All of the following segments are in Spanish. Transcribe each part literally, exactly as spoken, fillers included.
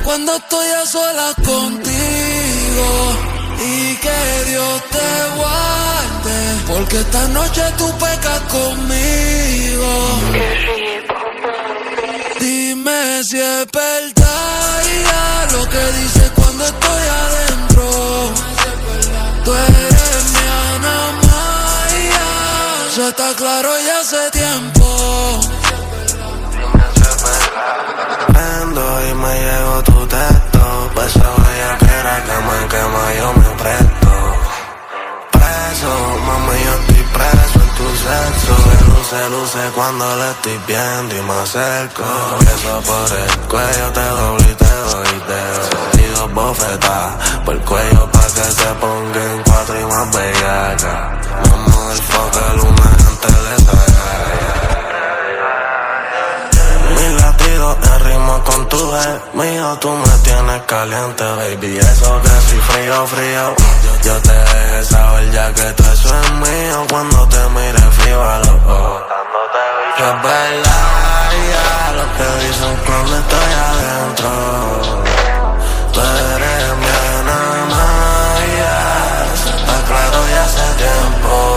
cuando estoy a solas contigo. Y que Dios te guarde, porque esta noche tú pecas conmigo. Dime si es verdad lo que dices cuando estoy adentro. Tú eres mi Ana María, eso está claro ya hace tiempo. Prendo y me llegó tu texto, pues esa bella que era que me quema yo me presto. Preso, mami yo estoy preso en tu sexo. Se luce, luce cuando le estoy viendo y me acerco. Empiezo por el cuello, te doblo y te doy dedo. Y dos bofetadas por el cuello pa' que se ponga en cuatro y más bellaca. Vamos del foco el lunes antes de sacar. Mi latido en ritmo con tu gemido, tú me tienes caliente, baby. Eso que soy frío, frío. Yo te dejé saber ya que todo eso es mío. Cuando te mire frío a los ojos, que es verdad ya lo que dicen cuando estoy adentro. Tú eres mi Ana María, eso está claro ya hace tiempo.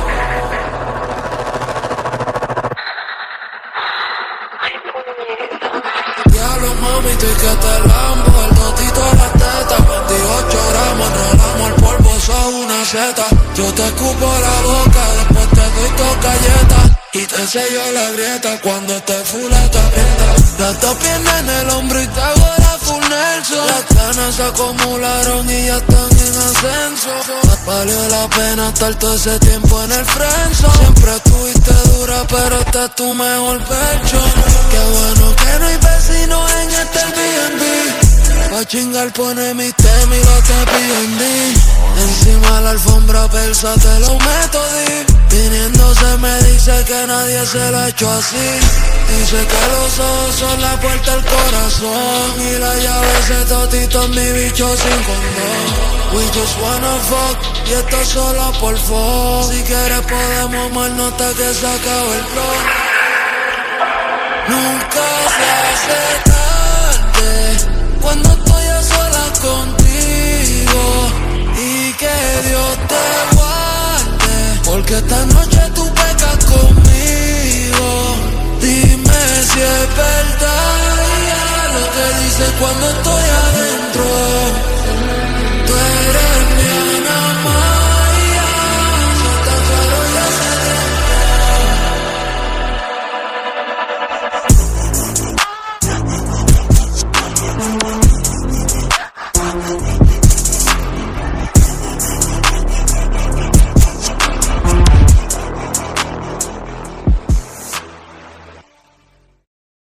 Diablo mami, estoy que te lambo, el totito a la teta. Veintiocho gramos, enrolamos el polvo, sos una seta. Yo te escupo la boca, después te doy dos galletas y te sello la grieta cuando te fuleta aprieta. Las dos piernas en el hombro y te hago la full Nelson. Las ganas se acumularon y ya están en ascenso. Valió la pena estar todo ese tiempo en el friendzone. Siempre estuviste dura, pero este es tu mejor version. Qué bueno que no hay vecinos en este Airbnb. Pa' chingar pone mis temas y los te P N D. Encima la alfombra persa te lo meto deep. Viniéndose me dice que nadie se lo ha hecho así. Dice que los ojos son la puerta al corazón y la llave ese totito es mi bicho sin condón. We just wanna fuck y esto solo por fuck. Si quieres podemos movernos hasta que se acabe el flow. Nunca se hace